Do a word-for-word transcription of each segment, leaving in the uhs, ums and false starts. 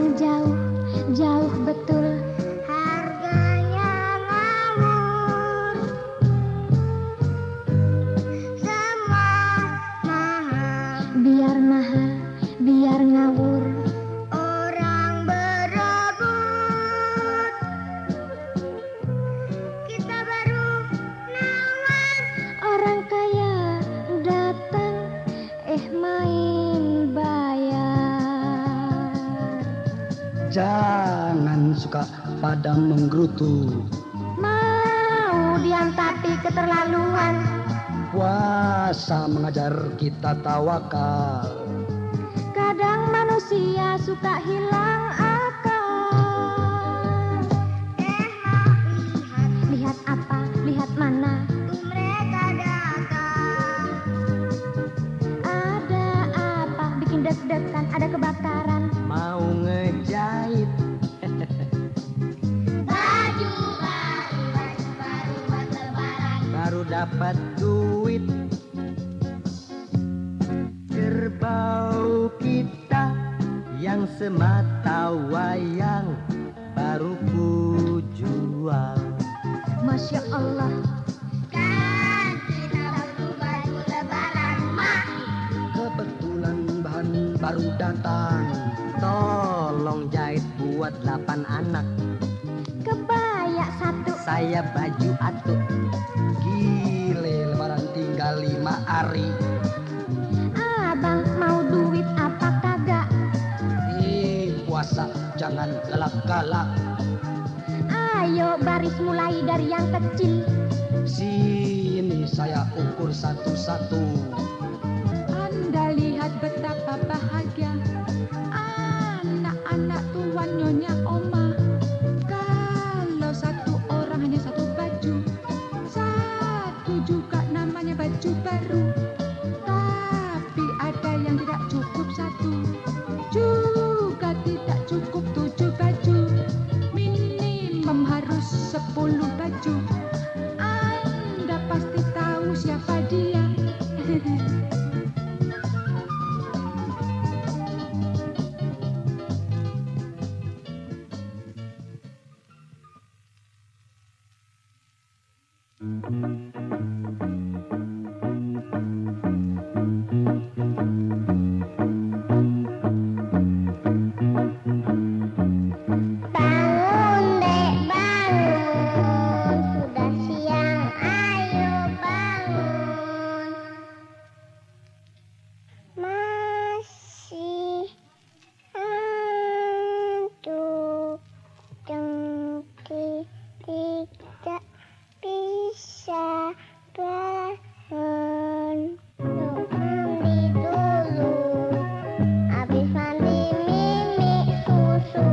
yang jauh, jauh betul. Harganya ngawur, semua mahal. Biar mahal, biar ngawur. Orang berebut, kita baru nawar. Orang kaya datang, eh main bayar. Jangan suka pada menggerutu. Mau diam tapi keterlaluan. Puasa mengajar kita tawakal. Kadang manusia suka hilang akal. Eh mau lihat, Lihat apa, lihat mana. tuh mereka datang. Ada apa, bikin deg-degan, ada kebakaran. Mau ngejahit. Baju baru, baju baru buat lebaran. Baru dapat duit. Kerbau kita yang semata wayang baru ku jual. Masya Allah. Kan kita baru baju lebaran, mak. Kebetulan bahan baru datang. Tolong jahit buat delapan anak. Kebaya satu. Saya baju atuk. Gile, lebaran tinggal lima hari. Abang mau duit apa kagak? Ih, puasa jangan galak-galak. Ayo baris mulai dari yang kecil. Sini saya ukur satu-satu. Anda lihat betapa bahagia anak-anak tuan nyonya oma. Kalau satu orang hanya satu baju, satu juga namanya baju baru. Tapi ada yang tidak cukup satu, juga tidak cukup tujuh baju. Minimum harus sepuluh baju. Anda pasti tahu siapa dia. Bangun dek, bangun. Sudah siang, ayo bangun. Masih ngantuk, dengki tidak bisa bangun. Yuk mandi dulu, habis mandi mimi susu.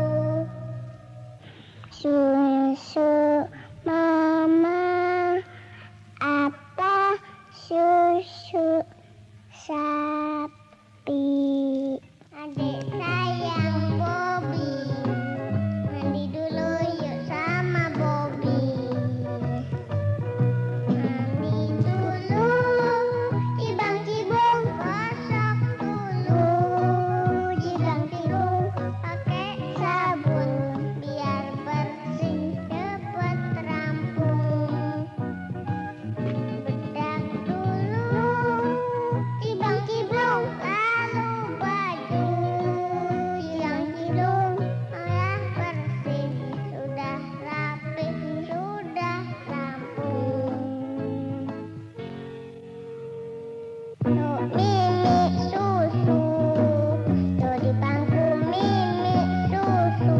Susu mama apa susu sapi. Adik sayang Bobby, mandi dulu yuk sama Bobby. Mandi dulu, ibang cibung gosok dulu. Jibang cibung pakai sabun biar bersih cepet rampung. Bedak dulu, ibang cibung lalu baju. Ibang cibung malah bersih, sudah rapi, sudah rampung. Tuh mimi susu, tuh di bangku mimi susu.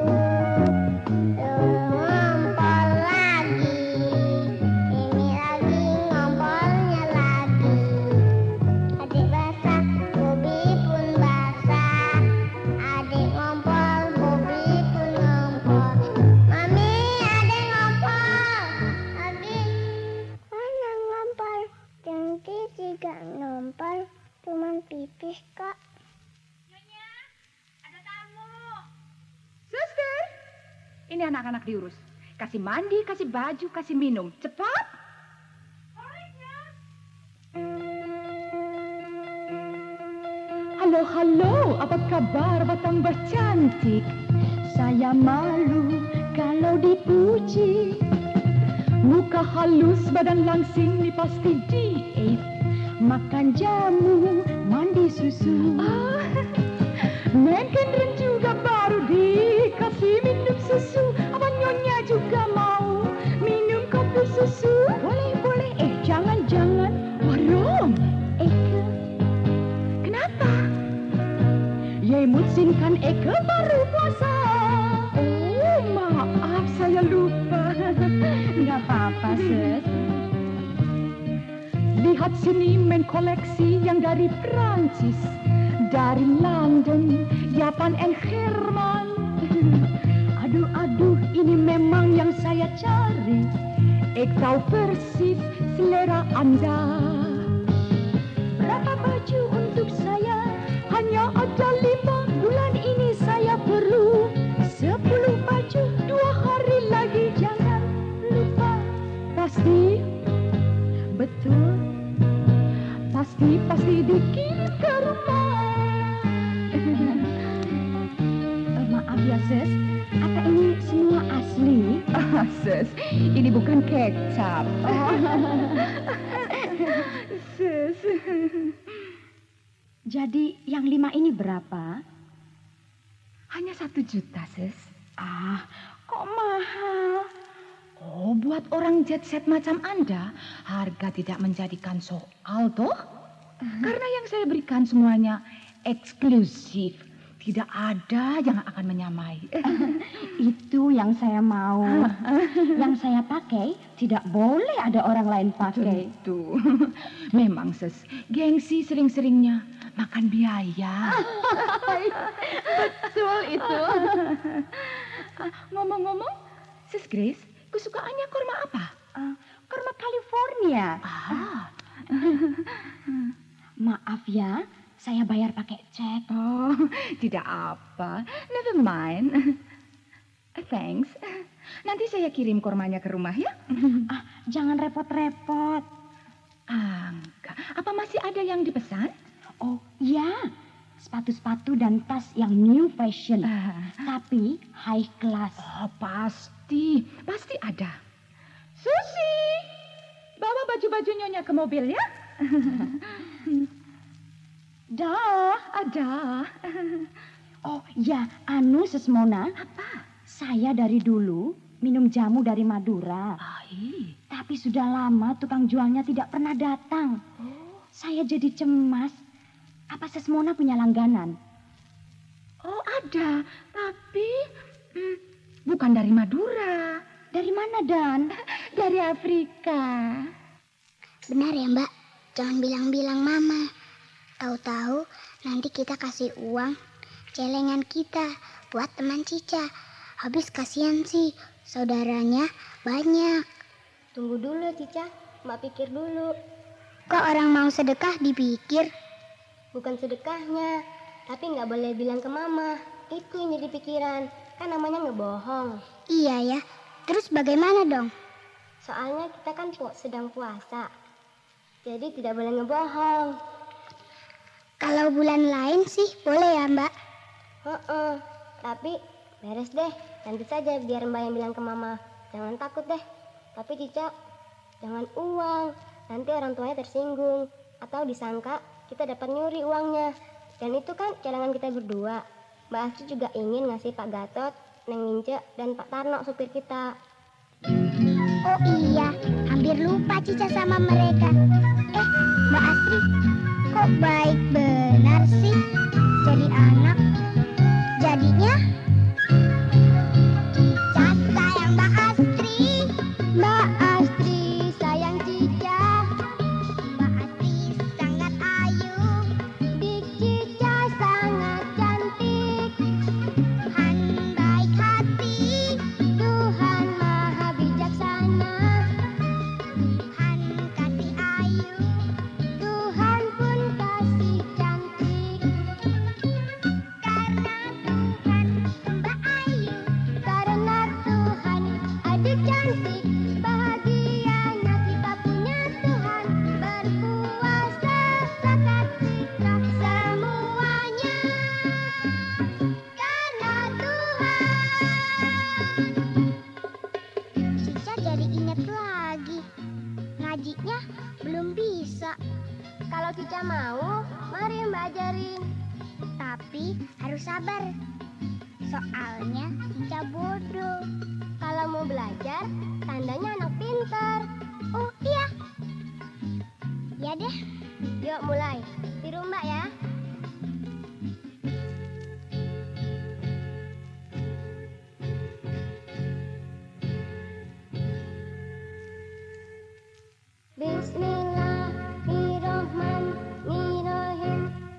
Tuh ngompol lagi, ini lagi ngompolnya lagi. Adik basah, Bobby pun basah. Adik ngompol, Bobby pun ngompol. Mami, adik ngompol. Adik, mana ngompol? Jengki juga ngompol, cuman pipis kok. Nyonya, ada tamu. Suster, ini anak-anak diurus. Kasih mandi, kasih baju, kasih minum. Cepat. Halo, halo. Apa kabar, Bapak tambah cantik. Saya malu kalau dipuji. Muka halus, badan langsing, ini pasti diet. Makan jamu, mandi susu. Ah, Mengkendren juga baru dikasih minum susu. Abang Nyonya juga mau minum kopi susu. Boleh, boleh. Eh, jangan, jangan. Haram. Eke. Kenapa? Ye mutsinkan Eke baru puasa. Oh, maaf, saya lupa. Nggak apa-apa, Sus. Lihat sini main koleksi yang dari Prancis, dari London, Japan and Herman. Aduh, aduh, ini memang yang saya cari. Ik tahu persis selera Anda. Berapa baju untuk saya? Hanya ada lima. Bulan ini saya perlu sepuluh baju. Dua hari lagi jangan lupa. Pasti? Betul? Pasti, pasti dikirim ke rumah. uh, maaf ya, Sus. Apa ini semua asli? Ah, Sus, ini bukan kecap. Oh. Sus. Jadi yang lima ini berapa? Hanya satu juta, Sus. Ah, kok mahal? Oh, buat orang jet set macam Anda, harga tidak menjadikan soal, toh? Karena yang saya berikan semuanya eksklusif. Tidak ada yang akan menyamai. Itu yang saya mau. Yang saya pakai tidak boleh ada orang lain pakai. Tentu. Memang, Sus, gengsi sering-seringnya makan biaya. Betul itu. Ngomong-ngomong, Sus Grace, kesukaannya kurma apa? Uh, kurma California. Ah. Maaf ya, saya bayar pakai cek. Oh, tidak apa. Never mind. Thanks. Nanti saya kirim kurmanya ke rumah ya. Ah, jangan repot-repot. Angka, apa masih ada yang dipesan? Oh, ya. Sepatu-sepatu dan tas yang new fashion. Ah. Tapi high class. Oh, pasti. Pasti ada. Susi, bawa baju-baju Nyonya ke mobil ya. Dah, Ada. oh ya, anu Sesmona. Apa? Saya dari dulu minum jamu dari Madura. Ai. Tapi sudah lama tukang jualnya tidak pernah datang. Oh. Saya jadi cemas. Apa Sesmona punya langganan? Oh, ada. Tapi hmm, bukan dari Madura. Dari mana, Dan? Dari Afrika. Benar ya, Mbak? Jangan bilang-bilang Mama. Tahu-tahu nanti kita kasih uang celengan kita buat teman Cica. Habis kasihan sih, saudaranya banyak. Tunggu dulu, Cica. Mbak pikir dulu. Kok orang mau sedekah dipikir? Bukan sedekahnya, tapi nggak boleh bilang ke Mama. Itu yang jadi pikiran. Kan namanya ngebohong. Iya ya. Terus bagaimana dong? Soalnya kita kan pu- sedang puasa. Jadi tidak boleh ngebohong. Kalau bulan lain sih boleh ya, Mbak? Heeh. Tapi beres deh. Nanti saja biar Mbak yang bilang ke Mama. Jangan takut deh. Tapi Cica, jangan uang. Nanti orang tuanya tersinggung. Atau disangka kita dapat nyuri uangnya. Dan itu kan celengan kita berdua. Mbak Astri juga ingin ngasih Pak Gatot, Neng Ince, dan Pak Tarno supir kita. Oh iya, hampir lupa Cica sama mereka. Eh, Mbak Astri, kok baik benar sih jadi anak? Jadinya Cica sayang Mbak Astri, Mbak Astri sayang Cica, Mbak Astri sangat ayu, dik Cica sangat cantik, Tuhan baik hati, Tuhan maha bijaksana, Tuhan kasih ayu, Tuhan pun kasih cantik. Soalnya Cica bodoh. Kalau mau belajar, tandanya anak pintar. Oh iya. Ya deh. Yuk mulai. Tiru Mbak ya. Bismillahirrahmanirrahim.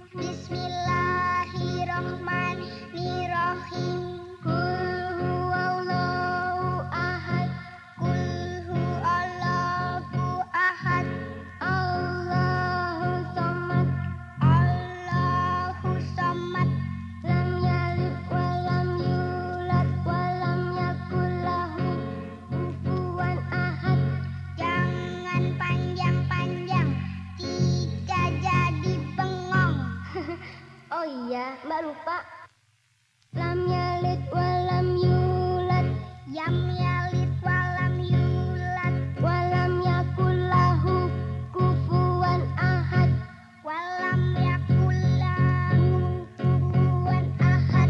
Bismillahirrahmanirrahim. Qul huwallahu ahad. Qul huwallahu ahad. Allahu somad. Allahu samad. Lam yalid wa lam yulad wa lam yakul lahu kufuwan ahad. Jangan panjang-panjang, Cica jadi bengong. Oh iya, Mbak lupa. Lam yalid wa lam yulad Yam yalid walam yulad wa lam yakul lahu kufuwan ahad. walam yakul lahu kufuwan ahad.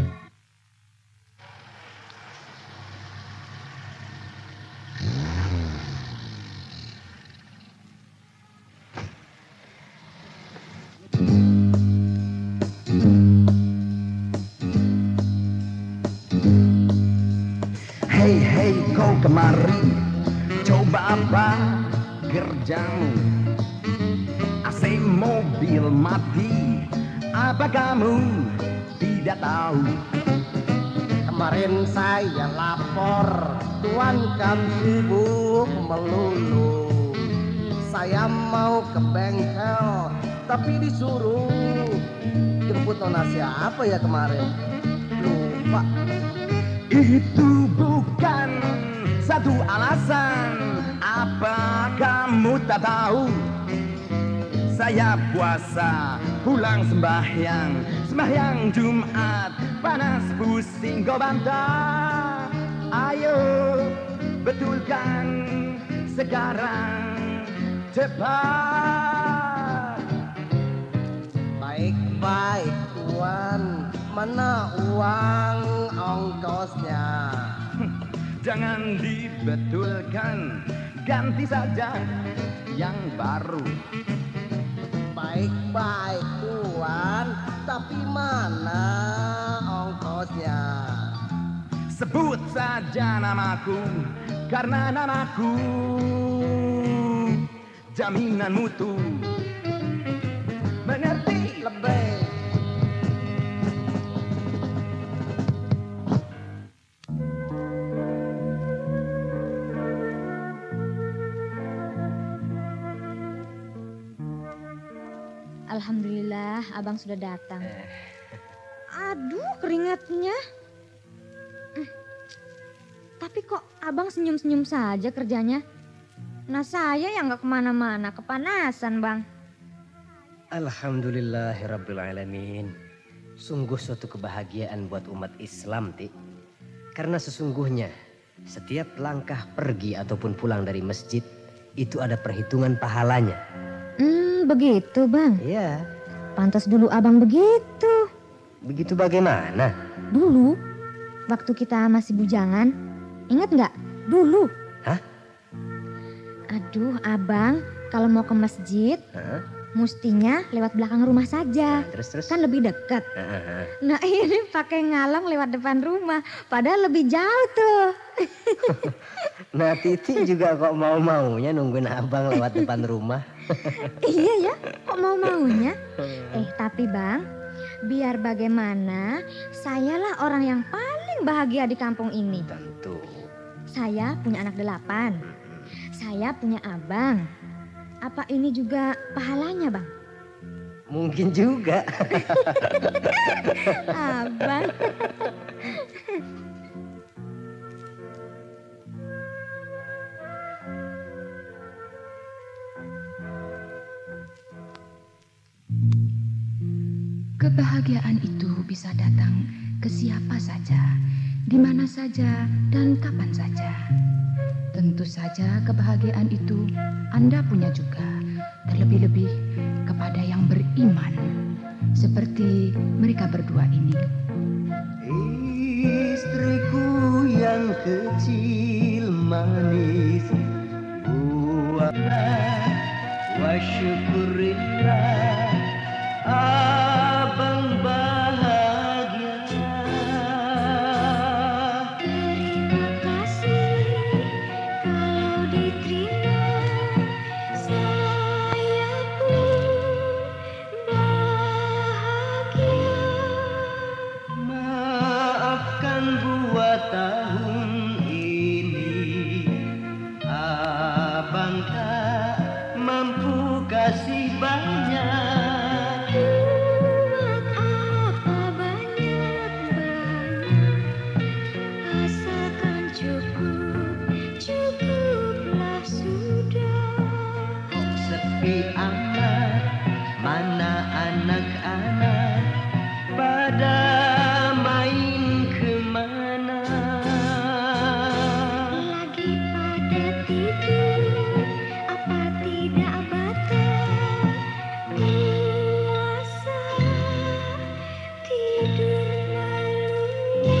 Hei hei kau kemari, coba apa kerjamu? A C mobil mati, apa kamu tidak tahu? Kemarin saya lapor, Tuan kan sibuk melulu. Saya mau ke bengkel, tapi disuruh jemput nona siapa ya kemarin? Lupa. Itu bukan satu alasan. Apa kamu tak tahu? Saya puasa, pulang sembahyang, sembahyang Jumat, panas pusing kau bantah. Ayo betulkan sekarang, cepat. Baik-baik Tuan, mana uang ongkosnya? Jangan dibetulkan, ganti saja yang baru. Baik-baik Tuan, tapi mana ongkosnya? Sebut saja namaku, karena namaku jaminan mutu. Mengerti? Lebih. Alhamdulillah, abang sudah datang. Aduh, keringatnya. Hmm. Tapi kok abang senyum-senyum saja kerjanya? Nah saya yang gak kemana-mana, kepanasan bang. Alhamdulillahirrabbilalamin. Sungguh suatu kebahagiaan buat umat Islam, Ti. Karena sesungguhnya setiap langkah pergi ataupun pulang dari masjid itu ada perhitungan pahalanya. Hmm, begitu bang. Iya. Pantas dulu abang begitu. Begitu bagaimana? Dulu, waktu kita masih bujangan, ingat nggak? Dulu. Hah? Aduh, abang, kalau mau ke masjid, Hah? mustinya lewat belakang rumah saja. Nah, terus terus. Kan lebih dekat. Hah? Nah ini pakai ngalang lewat depan rumah, padahal lebih jauh tuh. Nah Titi juga kok mau-maunya nungguin abang lewat depan rumah. Iya ya, kok mau-maunya? Eh tapi bang, biar bagaimana, sayalah orang yang paling bahagia di kampung ini. Tentu. Saya punya anak delapan, saya punya abang. Apa ini juga pahalanya bang? Mungkin juga. Abang. Kebahagiaan itu bisa datang ke siapa saja, di mana saja, dan kapan saja. Tentu saja kebahagiaan itu Anda punya juga, terlebih-lebih kepada yang beriman, seperti mereka berdua ini. kecil manis, buatlah wa syukurillah abang bahagia. Terima kasih kalau diterima, saya pun bahagia. Maafkan buat tahun ini abang tak mampu kasih banyak. Buat apa banyak-banyak, asalkan cukup, cukuplah sudah. Sepi amat, mana anak-anak pada main kemana? Lagi pada tidur, apa tidak batal puasa tidur lalu.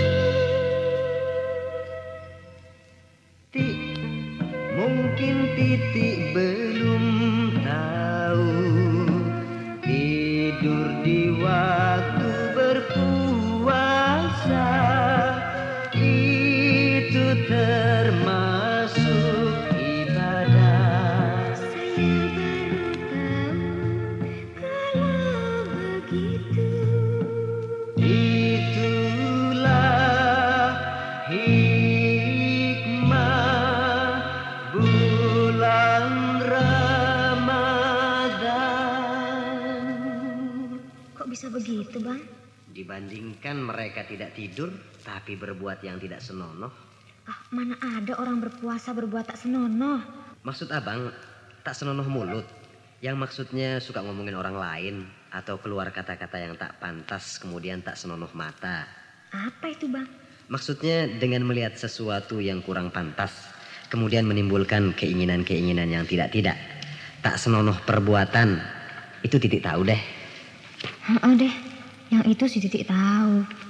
Tik, mungkin titik belum tahu tidur di waktu berpuasa itu termasuk ibadah. Saya baru tahu kalau begitu. Itulah hikmah bulan Ramadan. Kok bisa begitu, Bang? Dibandingkan mereka tidak tidur tapi berbuat yang tidak senonoh. Ah, mana ada orang berpuasa berbuat tak senonoh. Maksud abang tak senonoh mulut, yang maksudnya suka ngomongin orang lain atau keluar kata-kata yang tak pantas kemudian tak senonoh mata. Apa itu, Bang? Maksudnya dengan melihat sesuatu yang kurang pantas kemudian menimbulkan keinginan-keinginan yang tidak-tidak. Tak senonoh perbuatan, itu titik tahu deh. Heeh deh, yang itu si Titik tahu.